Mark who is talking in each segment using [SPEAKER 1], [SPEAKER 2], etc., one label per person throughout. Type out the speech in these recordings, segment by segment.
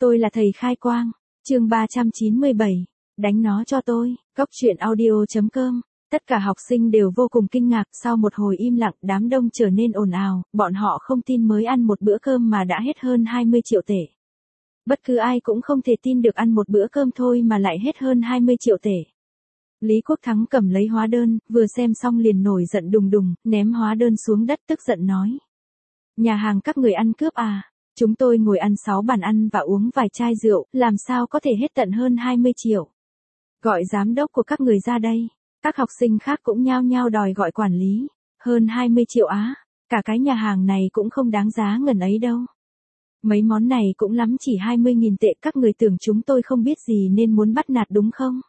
[SPEAKER 1] Tôi là thầy khai quang. Chương 397. Đánh nó cho tôi. Cốc truyện audio.com. Tất cả học sinh đều vô cùng kinh ngạc, sau một hồi im lặng, đám đông trở nên ồn ào, bọn họ không tin mới ăn một bữa cơm mà đã hết hơn 20 triệu tệ. Bất cứ ai cũng không thể tin được ăn một bữa cơm thôi mà lại hết hơn 20 triệu tệ. Lý Quốc Thắng cầm lấy hóa đơn, vừa xem xong liền nổi giận đùng đùng, ném hóa đơn xuống đất tức giận nói. Nhà hàng các người ăn cướp à? Chúng tôi ngồi ăn 6 bàn ăn và uống vài chai rượu, làm sao có thể hết tận hơn 20 triệu? Gọi giám đốc của các người ra đây. Các học sinh khác cũng nhao nhao đòi gọi quản lý. Hơn 20 triệu á? Cả cái nhà hàng này cũng không đáng giá ngần ấy đâu. Mấy món này cũng lắm chỉ 20.000 tệ, các người tưởng chúng tôi không biết gì nên muốn bắt nạt đúng không?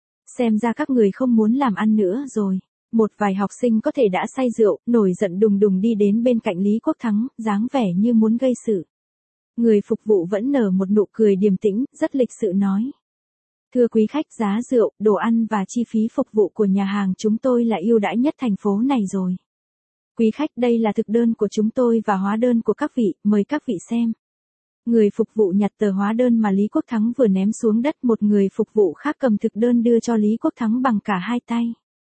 [SPEAKER 1] Xem ra các người không muốn làm ăn nữa rồi. Một vài học sinh có thể đã say rượu, nổi giận đùng đùng đi đến bên cạnh Lý Quốc Thắng, dáng vẻ như muốn gây sự. Người phục vụ vẫn nở một nụ cười điềm tĩnh, rất lịch sự nói. Thưa quý khách, giá rượu, đồ ăn và chi phí phục vụ của nhà hàng chúng tôi là ưu đãi nhất thành phố này rồi. Quý khách, đây là thực đơn của chúng tôi và hóa đơn của các vị, mời các vị xem. Người phục vụ nhặt tờ hóa đơn mà Lý Quốc Thắng vừa ném xuống đất, một người phục vụ khác cầm thực đơn đưa cho Lý Quốc Thắng bằng cả hai tay.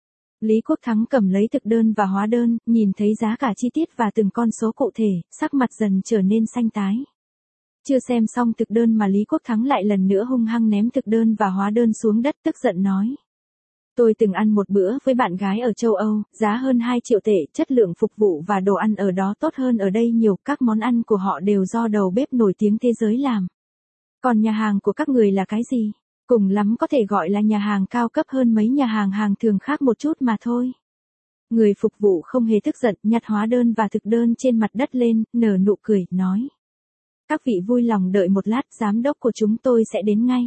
[SPEAKER 1] Lý Quốc Thắng cầm lấy thực đơn và hóa đơn, nhìn thấy giá cả chi tiết và từng con số cụ thể, sắc mặt dần trở nên xanh tái. Chưa xem xong thực đơn mà Lý Quốc Thắng lại lần nữa hung hăng ném thực đơn và hóa đơn xuống đất tức giận nói. Tôi từng ăn một bữa với bạn gái ở châu Âu, giá hơn 2 triệu tệ, chất lượng phục vụ và đồ ăn ở đó tốt hơn ở đây nhiều, các món ăn của họ đều do đầu bếp nổi tiếng thế giới làm. Còn nhà hàng của các người là cái gì? Cùng lắm có thể gọi là nhà hàng cao cấp hơn mấy nhà hàng hàng thường khác một chút mà thôi. Người phục vụ không hề tức giận, nhặt hóa đơn và thực đơn trên mặt đất lên, nở nụ cười, nói. Các vị vui lòng đợi một lát, giám đốc của chúng tôi sẽ đến ngay.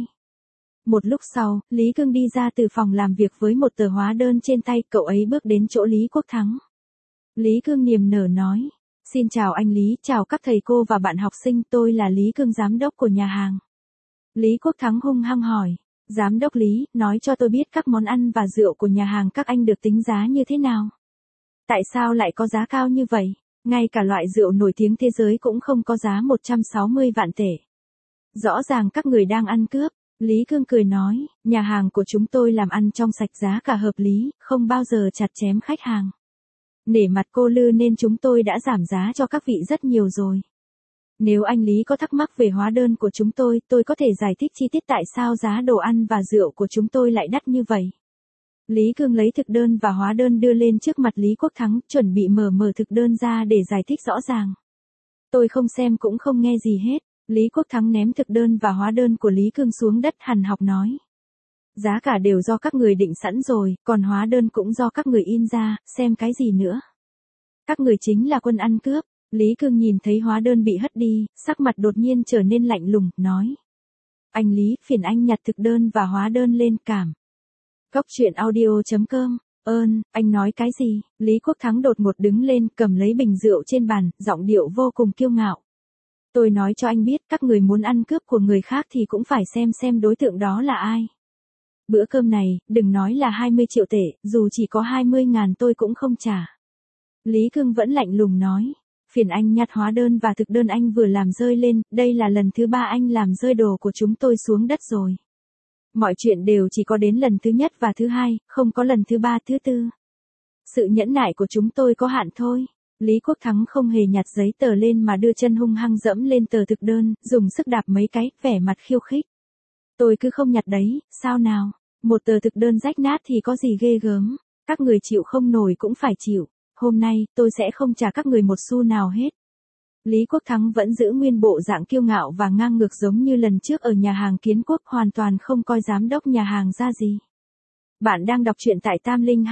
[SPEAKER 1] Một lúc sau, Lý Cương đi ra từ phòng làm việc với một tờ hóa đơn trên tay, cậu ấy bước đến chỗ Lý Quốc Thắng. Lý Cương niềm nở nói. Xin chào anh Lý, chào các thầy cô và bạn học sinh, tôi là Lý Cương, giám đốc của nhà hàng. Lý Quốc Thắng hung hăng hỏi. Giám đốc Lý, nói cho tôi biết các món ăn và rượu của nhà hàng các anh được tính giá như thế nào? Tại sao lại có giá cao như vậy? Ngay cả loại rượu nổi tiếng thế giới cũng không có giá 160 vạn tệ. Rõ ràng các người đang ăn cướp. Lý Cương cười nói, nhà hàng của chúng tôi làm ăn trong sạch, giá cả hợp lý, không bao giờ chặt chém khách hàng. Nể mặt cô Lư nên chúng tôi đã giảm giá cho các vị rất nhiều rồi. Nếu anh Lý có thắc mắc về hóa đơn của chúng tôi có thể giải thích chi tiết tại sao giá đồ ăn và rượu của chúng tôi lại đắt như vậy. Lý Cương lấy thực đơn và hóa đơn đưa lên trước mặt Lý Quốc Thắng, chuẩn bị mở thực đơn ra để giải thích rõ ràng. Tôi không xem cũng không nghe gì hết. Lý Quốc Thắng ném thực đơn và hóa đơn của Lý Cương xuống đất, hằn học nói. Giá cả đều do các người định sẵn rồi, còn hóa đơn cũng do các người in ra, xem cái gì nữa. Các người chính là quân ăn cướp. Lý Cương nhìn thấy hóa đơn bị hất đi, sắc mặt đột nhiên trở nên lạnh lùng, nói. Anh Lý, phiền anh nhặt thực đơn và hóa đơn lên, cảm. Cốc truyện audio.com. Anh nói cái gì? Lý Quốc Thắng đột ngột đứng lên, cầm lấy bình rượu trên bàn, giọng điệu vô cùng kiêu ngạo. Tôi nói cho anh biết, các người muốn ăn cướp của người khác thì cũng phải xem đối tượng đó là ai. Bữa cơm này, đừng nói là 20 triệu tệ, dù chỉ có 20.000 tôi cũng không trả. Lý Cương vẫn lạnh lùng nói. Phiền anh nhặt hóa đơn và thực đơn anh vừa làm rơi lên, đây là lần thứ 3 anh làm rơi đồ của chúng tôi xuống đất rồi. Mọi chuyện đều chỉ có đến lần thứ nhất và thứ hai, không có lần thứ 3, thứ 4. Sự nhẫn nại của chúng tôi có hạn thôi. Lý Quốc Thắng không hề nhặt giấy tờ lên mà đưa chân hung hăng dẫm lên tờ thực đơn, dùng sức đạp mấy cái, vẻ mặt khiêu khích. Tôi cứ không nhặt đấy, sao nào? Một tờ thực đơn rách nát thì có gì ghê gớm, các người chịu không nổi cũng phải chịu. Hôm nay, tôi sẽ không trả các người một xu nào hết. Lý Quốc Thắng vẫn giữ nguyên bộ dạng kiêu ngạo và ngang ngược giống như lần trước ở nhà hàng Kiến Quốc, hoàn toàn không coi giám đốc nhà hàng ra gì. Bạn đang đọc truyện tại Tam Linh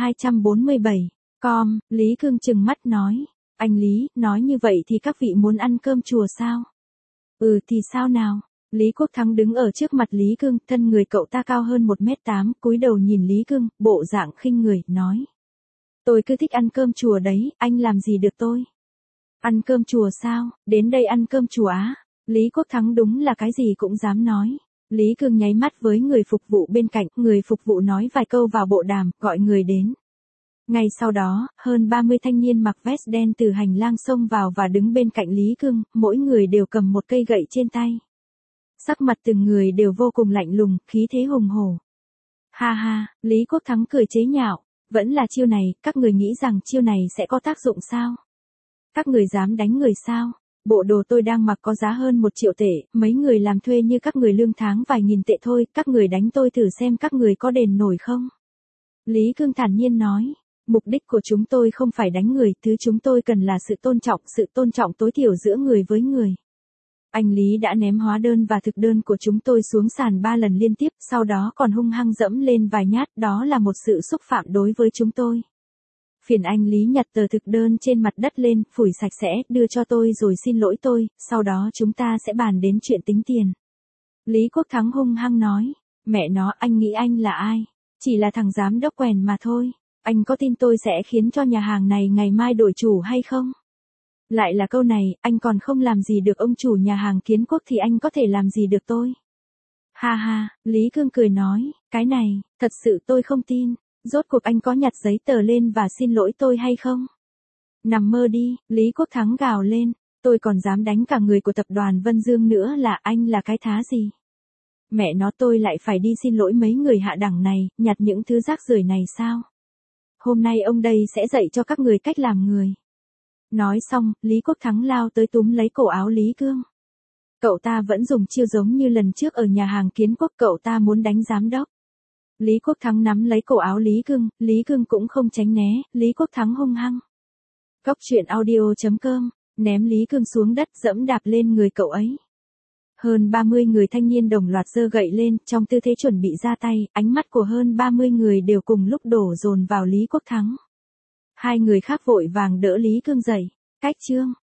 [SPEAKER 1] 247.com, Lý Cương trừng mắt nói. Anh Lý, nói như vậy thì các vị muốn ăn cơm chùa sao? Thì sao nào? Lý Quốc Thắng đứng ở trước mặt Lý Cương, thân người cậu ta cao hơn 1m8, cúi đầu nhìn Lý Cương, bộ dạng khinh người, nói. Tôi cứ thích ăn cơm chùa đấy, anh làm gì được tôi? Ăn cơm chùa sao? Đến đây ăn cơm chùa á? Lý Quốc Thắng đúng là cái gì cũng dám nói. Lý Cương nháy mắt với người phục vụ bên cạnh, người phục vụ nói vài câu vào bộ đàm, gọi người đến. Ngay sau đó, hơn 30 thanh niên mặc vest đen từ hành lang xông vào và đứng bên cạnh Lý Cương, mỗi người đều cầm một cây gậy trên tay. Sắc mặt từng người đều vô cùng lạnh lùng, khí thế hùng hổ. Ha ha, Lý Quốc Thắng cười chế nhạo, vẫn là chiêu này, các người nghĩ rằng chiêu này sẽ có tác dụng sao? Các người dám đánh người sao? Bộ đồ tôi đang mặc có giá hơn 1 triệu tệ, mấy người làm thuê như các người lương tháng vài nghìn tệ thôi, các người đánh tôi thử xem các người có đền nổi không? Lý Cương thản nhiên nói, mục đích của chúng tôi không phải đánh người, thứ chúng tôi cần là sự tôn trọng tối thiểu giữa người với người. Anh Lý đã ném hóa đơn và thực đơn của chúng tôi xuống sàn 3 lần liên tiếp, sau đó còn hung hăng dẫm lên vài nhát, đó là một sự xúc phạm đối với chúng tôi. Phiền anh Lý nhặt tờ thực đơn trên mặt đất lên, phủi sạch sẽ, đưa cho tôi rồi xin lỗi tôi, sau đó chúng ta sẽ bàn đến chuyện tính tiền. Lý Quốc Thắng hung hăng nói, mẹ nó, anh nghĩ anh là ai? Chỉ là thằng giám đốc quèn mà thôi. Anh có tin tôi sẽ khiến cho nhà hàng này ngày mai đổi chủ hay không? Lại là câu này, anh còn không làm gì được ông chủ nhà hàng Kiến Quốc thì anh có thể làm gì được tôi? Ha ha, Lý Cương cười nói, cái này, thật sự tôi không tin. Rốt cuộc anh có nhặt giấy tờ lên và xin lỗi tôi hay không? Nằm mơ đi, Lý Quốc Thắng gào lên, tôi còn dám đánh cả người của tập đoàn Vân Dương nữa, là anh là cái thá gì? Mẹ nó, tôi lại phải đi xin lỗi mấy người hạ đẳng này, nhặt những thứ rác rưởi này sao? Hôm nay ông đây sẽ dạy cho các người cách làm người. Nói xong, Lý Quốc Thắng lao tới túm lấy cổ áo Lý Cương. Cậu ta vẫn dùng chiêu giống như lần trước ở nhà hàng Kiến Quốc, cậu ta muốn đánh giám đốc. Lý Quốc Thắng nắm lấy cổ áo Lý Cương cũng không tránh né, Lý Quốc Thắng hung hăng. Cóc truyện audio.com, ném Lý Cương xuống đất, dẫm đạp lên người cậu ấy. Hơn 30 người thanh niên đồng loạt giơ gậy lên, trong tư thế chuẩn bị ra tay, ánh mắt của hơn 30 người đều cùng lúc đổ dồn vào Lý Quốc Thắng. Hai người khác vội vàng đỡ Lý Cương dậy. Cách chương